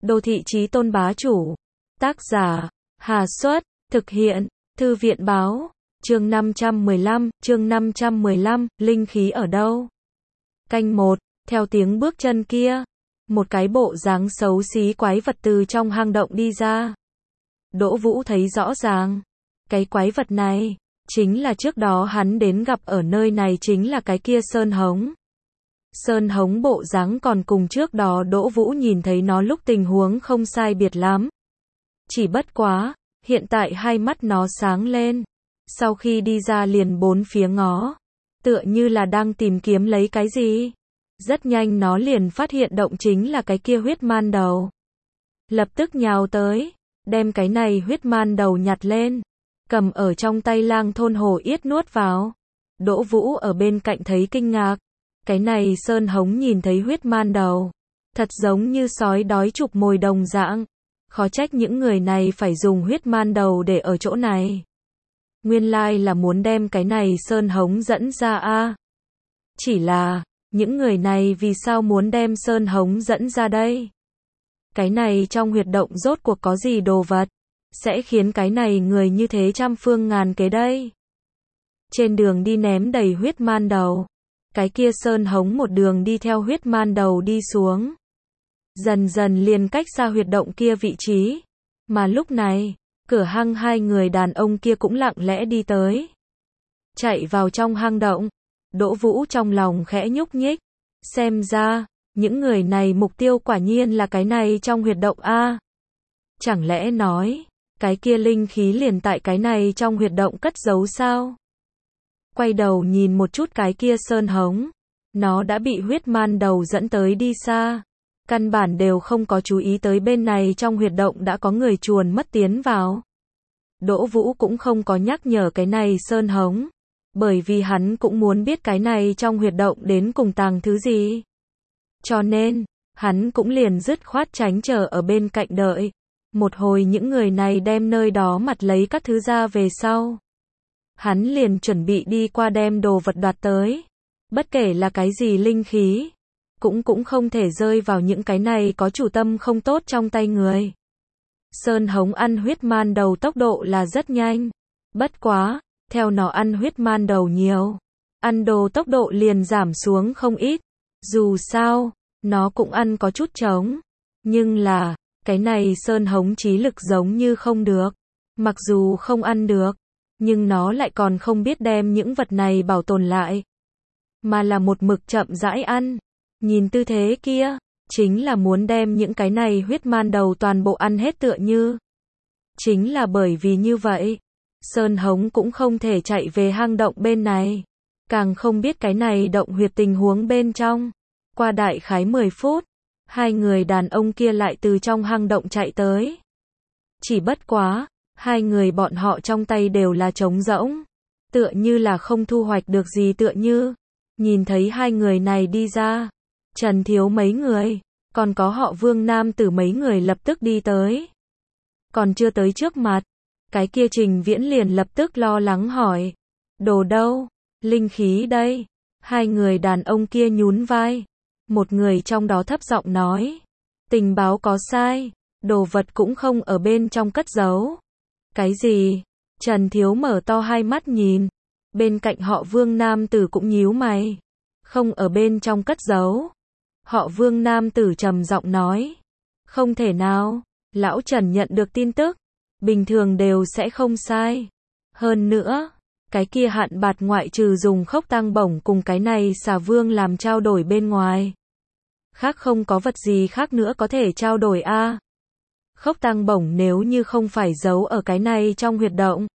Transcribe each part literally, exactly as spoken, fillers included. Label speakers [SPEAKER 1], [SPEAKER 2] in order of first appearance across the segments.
[SPEAKER 1] Đô thị chí tôn bá chủ. Tác giả, Hà Xuất, thực hiện, Thư viện báo, chương năm trăm mười lăm, chương năm trăm mười lăm, linh khí ở đâu? Canh một, theo tiếng bước chân kia, một cái bộ dáng xấu xí quái vật từ trong hang động đi ra. Đỗ Vũ thấy rõ ràng, cái quái vật này, chính là trước đó hắn đến gặp ở nơi này chính là cái kia Sơn Hống. Sơn Hống bộ dáng còn cùng trước đó Đỗ Vũ nhìn thấy nó lúc tình huống không sai biệt lắm. Chỉ bất quá, hiện tại hai mắt nó sáng lên. Sau khi đi ra liền bốn phía ngó, tựa như là đang tìm kiếm lấy cái gì. Rất nhanh nó liền phát hiện động chính là cái kia huyết man đầu. Lập tức nhào tới, đem cái này huyết man đầu nhặt lên, cầm ở trong tay lang thôn hổ yết nuốt vào. Đỗ Vũ ở bên cạnh thấy kinh ngạc. Cái này Sơn Hống nhìn thấy huyết man đầu, thật giống như sói đói chụp mồi đồng dạng. Khó trách những người này phải dùng huyết man đầu để ở chỗ này. Nguyên lai là muốn đem cái này Sơn Hống dẫn ra a. Chỉ là, những người này vì sao muốn đem Sơn Hống dẫn ra đây? Cái này trong huyệt động rốt cuộc có gì đồ vật, sẽ khiến cái này người như thế trăm phương ngàn kế đây? Trên đường đi ném đầy huyết man đầu. Cái kia Sơn Hống một đường đi theo huyết man đầu đi xuống. Dần dần liền cách xa huyệt động kia vị trí. Mà lúc này, cửa hang hai người đàn ông kia cũng lặng lẽ đi tới. Chạy vào trong hang động. Đỗ Vũ trong lòng khẽ nhúc nhích. Xem ra, những người này mục tiêu quả nhiên là cái này trong huyệt động a. Chẳng lẽ nói, cái kia linh khí liền tại cái này trong huyệt động cất giấu sao? Quay đầu nhìn một chút cái kia Sơn Hống. Nó đã bị huyết man đầu dẫn tới đi xa. Căn bản đều không có chú ý tới bên này trong huyệt động đã có người chuồn mất tiến vào. Đỗ Vũ cũng không có nhắc nhở cái này Sơn Hống. Bởi vì hắn cũng muốn biết cái này trong huyệt động đến cùng tàng thứ gì. Cho nên, hắn cũng liền dứt khoát tránh chờ ở bên cạnh đợi. Một hồi những người này đem nơi đó mặt lấy các thứ ra về sau. Hắn liền chuẩn bị đi qua đem đồ vật đoạt tới. Bất kể là cái gì linh khí, cũng cũng không thể rơi vào những cái này có chủ tâm không tốt trong tay người. Sơn Hống ăn huyết man đầu tốc độ là rất nhanh. Bất quá, theo nó ăn huyết man đầu nhiều, ăn đồ tốc độ liền giảm xuống không ít. Dù sao, nó cũng ăn có chút trống. Nhưng là, cái này Sơn Hống trí lực giống như không được. Mặc dù không ăn được, nhưng nó lại còn không biết đem những vật này bảo tồn lại. Mà là một mực chậm rãi ăn. Nhìn tư thế kia, chính là muốn đem những cái này huyết man đầu toàn bộ ăn hết tựa như. Chính là bởi vì như vậy, Sơn Hống cũng không thể chạy về hang động bên này. Càng không biết cái này động huyệt tình huống bên trong. Qua đại khái mười phút, hai người đàn ông kia lại từ trong hang động chạy tới. Chỉ bất quá, hai người bọn họ trong tay đều là trống rỗng. Tựa như là không thu hoạch được gì tựa như. Nhìn thấy hai người này đi ra. Trần Thiếu mấy người, còn có họ Vương Nam Tử mấy người lập tức đi tới. Còn chưa tới trước mặt, cái kia Trình Viễn liền lập tức lo lắng hỏi. Đồ đâu? Linh khí đây. Hai người đàn ông kia nhún vai. Một người trong đó thấp giọng nói. Tình báo có sai, đồ vật cũng không ở bên trong cất giấu. Cái gì? Trần Thiếu mở to hai mắt nhìn. Bên cạnh họ Vương Nam Tử cũng nhíu mày. Không ở bên trong cất giấu. Họ Vương Nam Tử trầm giọng nói. Không thể nào, lão Trần nhận được tin tức. Bình thường đều sẽ không sai. Hơn nữa, cái kia hạn bạt ngoại trừ dùng khốc tăng bổng cùng cái này xà vương làm trao đổi bên ngoài. Khác không có vật gì khác nữa có thể trao đổi a. À. Khốc tăng bổng nếu như không phải giấu ở cái này trong huyệt động.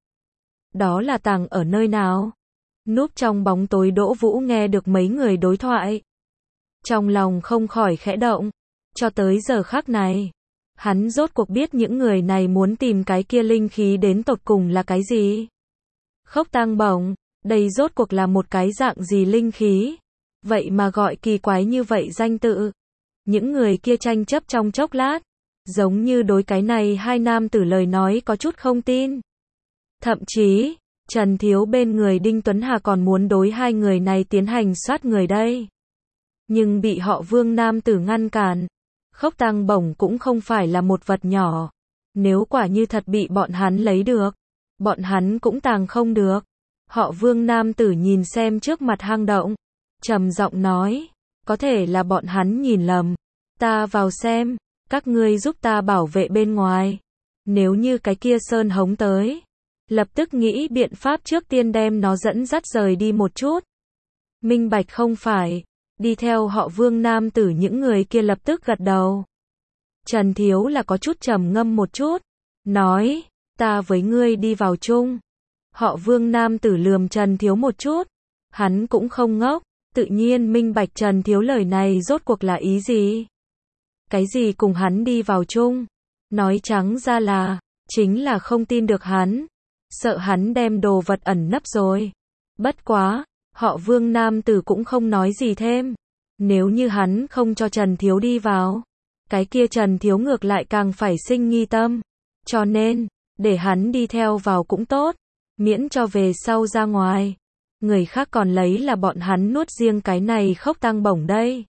[SPEAKER 1] Đó là tàng ở nơi nào? Núp trong bóng tối Đỗ Vũ nghe được mấy người đối thoại. Trong lòng không khỏi khẽ động. Cho tới giờ khắc này, hắn rốt cuộc biết những người này muốn tìm cái kia linh khí đến tột cùng là cái gì. Khốc tăng bổng, đây rốt cuộc là một cái dạng gì linh khí. Vậy mà gọi kỳ quái như vậy danh tự. Những người kia tranh chấp trong chốc lát. Giống như đối cái này hai nam tử lời nói có chút không tin. Thậm chí, Trần Thiếu bên người Đinh Tuấn Hà còn muốn đối hai người này tiến hành soát người đây. Nhưng bị họ Vương nam tử ngăn cản. Khốc tang bổng cũng không phải là một vật nhỏ. Nếu quả như thật bị bọn hắn lấy được, bọn hắn cũng tàng không được. Họ Vương nam tử nhìn xem trước mặt hang động, trầm giọng nói, có thể là bọn hắn nhìn lầm. Ta vào xem, các ngươi giúp ta bảo vệ bên ngoài. Nếu như cái kia sơn hống tới, lập tức nghĩ biện pháp trước tiên đem nó dẫn dắt rời đi một chút. Minh bạch không phải, đi theo họ Vương nam tử những người kia lập tức gật đầu. Trần Thiếu là có chút trầm ngâm một chút, nói, ta với ngươi đi vào chung. Họ Vương nam tử lườm Trần Thiếu một chút, hắn cũng không ngốc, tự nhiên minh bạch Trần Thiếu lời này rốt cuộc là ý gì. Cái gì cùng hắn đi vào chung, nói trắng ra là, chính là không tin được hắn, sợ hắn đem đồ vật ẩn nấp rồi. Bất quá, họ Vương nam tử cũng không nói gì thêm, nếu như hắn không cho Trần Thiếu đi vào, cái kia Trần Thiếu ngược lại càng phải sinh nghi tâm, cho nên, để hắn đi theo vào cũng tốt, miễn cho về sau ra ngoài, người khác còn lấy là bọn hắn nuốt riêng cái này khốc tang bổng đây.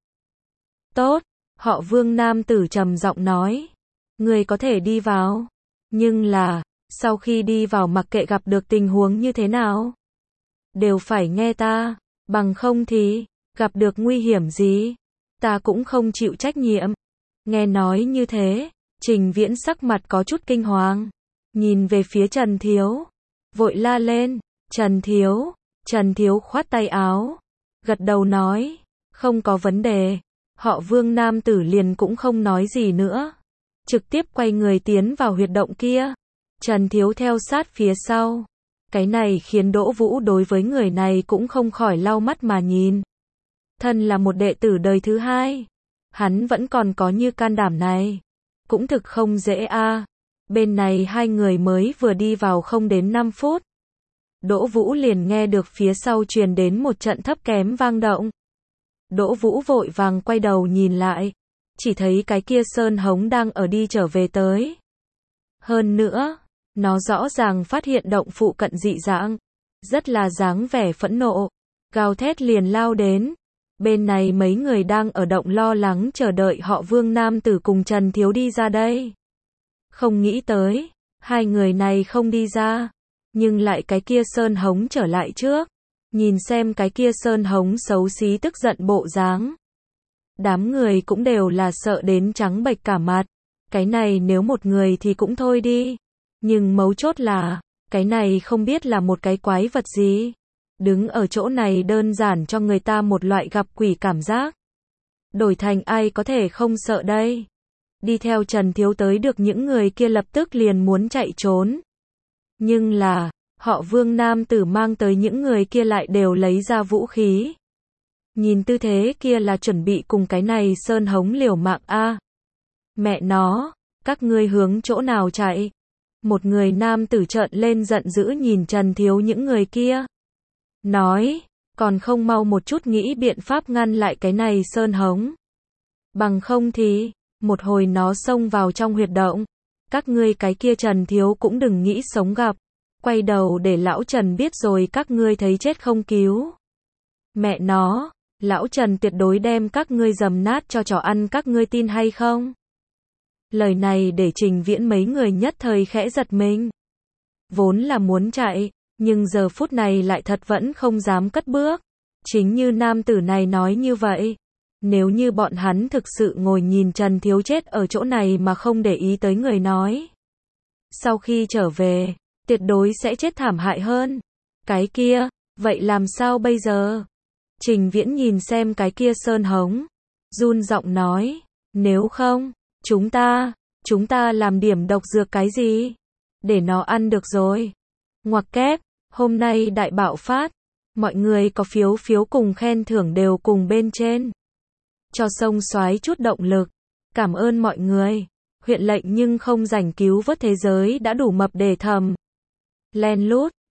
[SPEAKER 1] Tốt, họ Vương nam tử trầm giọng nói, người có thể đi vào, nhưng là, sau khi đi vào mặc kệ gặp được tình huống như thế nào, đều phải nghe ta, bằng không thì, gặp được nguy hiểm gì, ta cũng không chịu trách nhiệm. Nghe nói như thế, Trình Viễn sắc mặt có chút kinh hoàng, nhìn về phía Trần Thiếu, vội la lên, Trần Thiếu, Trần Thiếu khoát tay áo, gật đầu nói, không có vấn đề. Họ Vương nam tử liền cũng không nói gì nữa, trực tiếp quay người tiến vào huyệt động kia. Trần Thiếu theo sát phía sau. Cái này khiến Đỗ Vũ đối với người này cũng không khỏi lau mắt mà nhìn. Thân là một đệ tử đời thứ hai, hắn vẫn còn có như can đảm này, cũng thực không dễ a. À. Bên này hai người mới vừa đi vào không đến năm phút, Đỗ Vũ liền nghe được phía sau truyền đến một trận thấp kém vang động. Đỗ Vũ vội vàng quay đầu nhìn lại, chỉ thấy cái kia sơn hống đang ở đi trở về tới. Hơn nữa, nó rõ ràng phát hiện động phụ cận dị dạng, rất là dáng vẻ phẫn nộ, gào thét liền lao đến. Bên này mấy người đang ở động lo lắng chờ đợi họ Vương nam tử cùng Trần Thiếu đi ra đây. Không nghĩ tới, hai người này không đi ra, nhưng lại cái kia sơn hống trở lại trước. Nhìn xem cái kia sơn hống xấu xí tức giận bộ dáng. Đám người cũng đều là sợ đến trắng bệch cả mặt. Cái này nếu một người thì cũng thôi đi. Nhưng mấu chốt là, cái này không biết là một cái quái vật gì. Đứng ở chỗ này đơn giản cho người ta một loại gặp quỷ cảm giác. Đổi thành ai có thể không sợ đây. Đi theo Trần Thiếu tới được những người kia lập tức liền muốn chạy trốn. Nhưng là, họ Vương nam tử mang tới những người kia lại đều lấy ra vũ khí. Nhìn tư thế kia là chuẩn bị cùng cái này sơn hống liều mạng a. À. Mẹ nó, các ngươi hướng chỗ nào chạy? Một người nam tử trợn lên giận dữ nhìn Trần Thiếu những người kia. Nói, còn không mau một chút nghĩ biện pháp ngăn lại cái này sơn hống. Bằng không thì, một hồi nó xông vào trong huyệt động. Các ngươi cái kia Trần Thiếu cũng đừng nghĩ sống gặp. Quay đầu để lão Trần biết rồi các ngươi thấy chết không cứu. Mẹ nó, lão Trần tuyệt đối đem các ngươi dầm nát cho chó ăn, các ngươi tin hay không? Lời này để Trình Viễn mấy người nhất thời khẽ giật mình. Vốn là muốn chạy, nhưng giờ phút này lại thật vẫn không dám cất bước. Chính như nam tử này nói như vậy. Nếu như bọn hắn thực sự ngồi nhìn Trần Thiếu chết ở chỗ này mà không để ý tới người nói. Sau khi trở về, tuyệt đối sẽ chết thảm hại hơn. Cái kia, vậy làm sao bây giờ? Trình Viễn nhìn xem cái kia sơn hống, run giọng nói, nếu không, chúng ta, chúng ta làm điểm độc dược cái gì? Để nó ăn được rồi. Ngoặc kép, hôm nay đại bạo phát, mọi người có phiếu phiếu cùng khen thưởng đều cùng bên trên. Cho sông soái chút động lực. Cảm ơn mọi người. Huyện lệnh nhưng không rảnh cứu vớt thế giới đã đủ mập để thầm. Len lút.